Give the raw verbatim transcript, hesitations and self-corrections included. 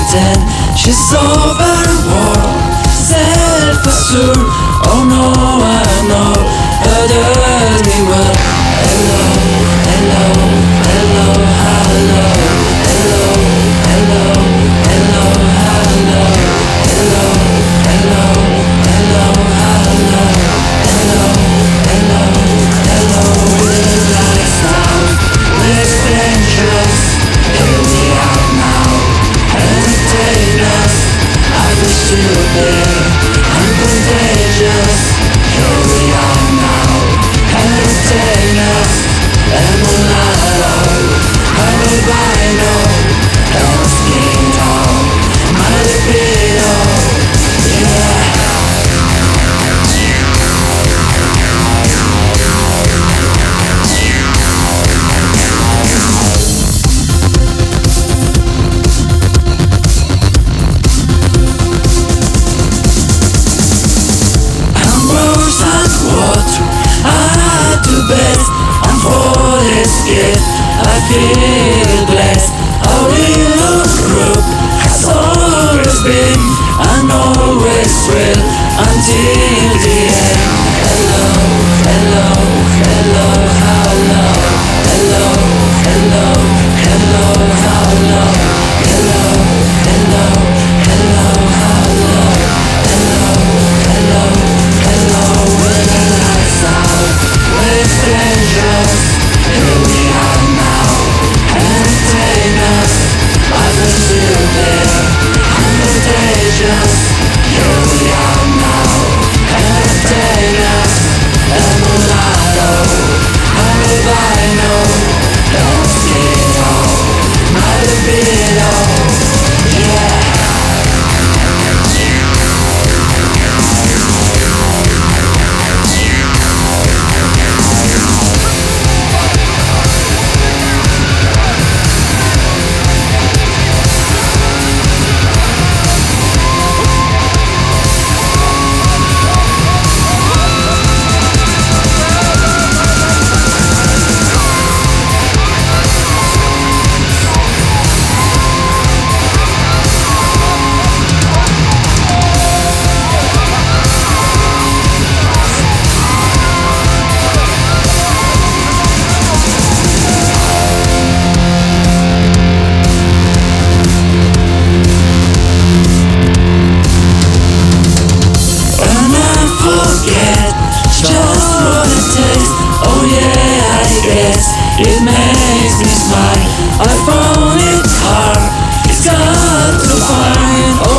pretend she's overworked, self-assured. Oh no, I know her dirty well. Hello, hello, hello, hello, hello, hello, hello, hello, hello, hello, hello, hello, hello, hello, hello. With the lights out, we're strangers. Here we are now, entertain us. I wish you were there, I'm contagious. Here we are now, entertain us. Emulato, I'm a rhino, I'm a skin tone, my libido, yeah. Best. I'm fully scared, I feel blessed. Our little group has always been and always will until the end. Hello, hello, hello, hello, hello, hello, hello, hello, hello, hello, hello, hello, hello, hello, hello. With the lights out, we're strangers, here we are now, entertain us. I wish you were there, I'm contagious. Here we are now, entertain us. Emulato, I'm a rhino, don't mosquito, my libido, yeah. It makes me smile. I found it hard, it's hard to find. Oh